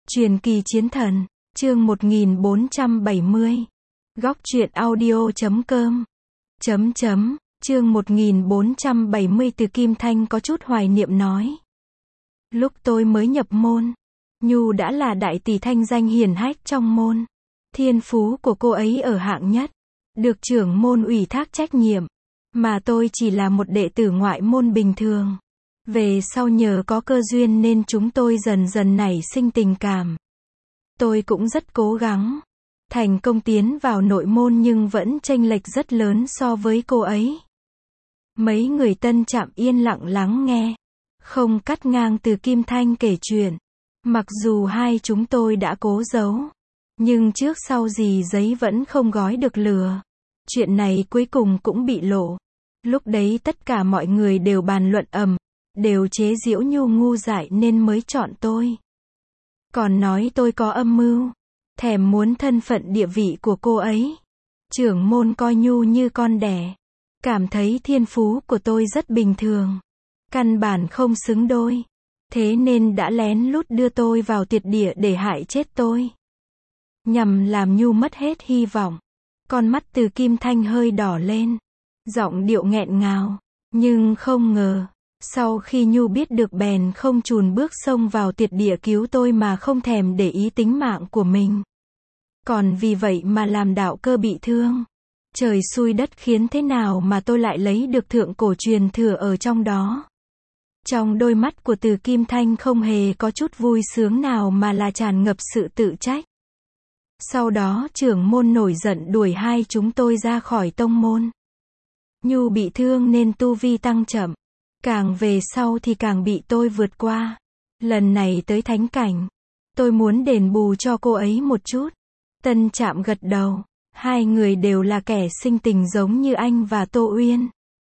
Truyền kỳ chiến thần, chương 1470. Góc truyện audio.com. Chương 1470 Từ Kim Thanh có chút hoài niệm nói. Lúc tôi mới nhập môn, Nhu đã là đại tỷ thanh danh hiển hách trong môn. Thiên phú của cô ấy ở hạng nhất, được trưởng môn ủy thác trách nhiệm, mà tôi chỉ là một đệ tử ngoại môn bình thường. Về sau nhờ có cơ duyên nên chúng tôi dần dần nảy sinh tình cảm. Tôi cũng rất cố gắng, thành công tiến vào nội môn nhưng vẫn chênh lệch rất lớn so với cô ấy. Mấy người tân trạm yên lặng lắng nghe, không cắt ngang Từ Kim Thanh kể chuyện. Mặc dù hai chúng tôi đã cố giấu, nhưng trước sau gì giấy vẫn không gói được lửa. Chuyện này cuối cùng cũng bị lộ. Lúc đấy tất cả mọi người đều bàn luận đều chế giễu Nhu ngu dại nên mới chọn tôi. Còn nói tôi có âm mưu, thèm muốn thân phận địa vị của cô ấy. Trưởng môn coi Nhu như con đẻ, cảm thấy thiên phú của tôi rất bình thường, căn bản không xứng đôi. Thế nên đã lén lút đưa tôi vào tuyệt địa để hại chết tôi, nhằm làm Nhu mất hết hy vọng. Con mắt Từ Kim Thanh hơi đỏ lên, giọng điệu nghẹn ngào, nhưng không ngờ, sau khi Nhu biết được bèn không chùn bước xông vào tuyệt địa cứu tôi mà không thèm để ý tính mạng của mình. Còn vì vậy mà làm đạo cơ bị thương. Trời xui đất khiến thế nào mà tôi lại lấy được thượng cổ truyền thừa ở trong đó. Trong đôi mắt của Từ Kim Thanh không hề có chút vui sướng nào mà là tràn ngập sự tự trách. Sau đó trưởng môn nổi giận đuổi hai chúng tôi ra khỏi tông môn. Nhu bị thương nên tu vi tăng chậm, càng về sau thì càng bị tôi vượt qua. Lần này tới thánh cảnh, tôi muốn đền bù cho cô ấy một chút. Tân Trạm gật đầu, hai người đều là kẻ sinh tình giống như anh và Tô Uyên.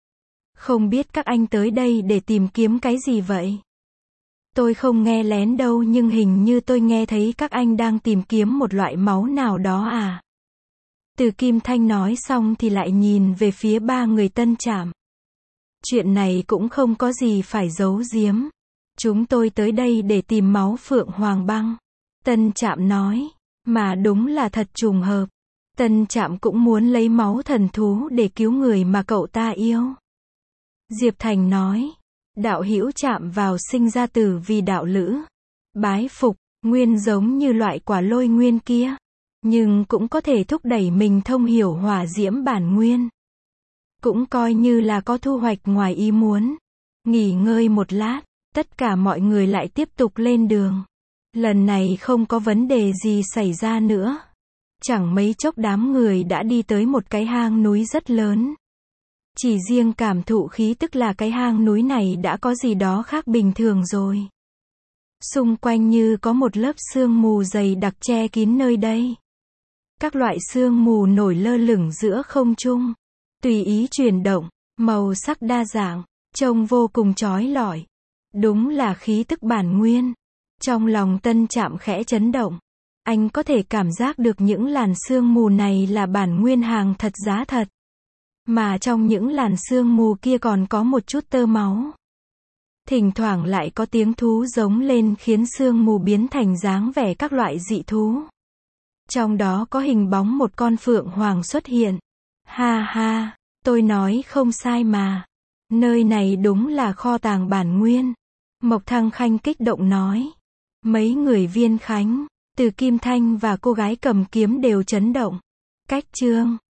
Không biết các anh tới đây để tìm kiếm cái gì vậy? Tôi không nghe lén đâu nhưng hình như tôi nghe thấy các anh đang tìm kiếm một loại máu nào đó à? Từ Kim Thanh nói xong thì lại nhìn về phía ba người Tân Trạm. Chuyện này cũng không có gì phải giấu giếm. Chúng tôi tới đây để tìm máu Phượng Hoàng Băng. Tân Trạm nói, mà đúng là thật trùng hợp. Tân Trạm cũng muốn lấy máu thần thú để cứu người mà cậu ta yêu. Diệp Thành nói, đạo hữu chạm vào sinh ra tử vì đạo lữ. Bái phục, nguyên giống như loại quả lôi nguyên kia. Nhưng cũng có thể thúc đẩy mình thông hiểu hỏa diễm bản nguyên. Cũng coi như là có thu hoạch ngoài ý muốn. Nghỉ ngơi một lát, tất cả mọi người lại tiếp tục lên đường. Lần này không có vấn đề gì xảy ra nữa. Chẳng mấy chốc đám người đã đi tới một cái hang núi rất lớn. Chỉ riêng cảm thụ khí tức là cái hang núi này đã có gì đó khác bình thường rồi. Xung quanh như có một lớp sương mù dày đặc che kín nơi đây. Các loại sương mù nổi lơ lửng giữa không trung, tùy ý chuyển động, màu sắc đa dạng, trông vô cùng chói lọi. Đúng là khí tức bản nguyên. Trong lòng Tân Trạm khẽ chấn động. Anh có thể cảm giác được những làn sương mù này là bản nguyên hàng thật giá thật. Mà trong những làn sương mù kia còn có một chút tơ máu. Thỉnh thoảng lại có tiếng thú giống lên khiến sương mù biến thành dáng vẻ các loại dị thú. Trong đó có hình bóng một con phượng hoàng xuất hiện. Ha ha, tôi nói không sai mà. Nơi này đúng là kho tàng bản nguyên. Mộc Thăng Khanh kích động nói. Mấy người Viên Khánh, Từ Kim Thanh và cô gái cầm kiếm đều chấn động. Cách chương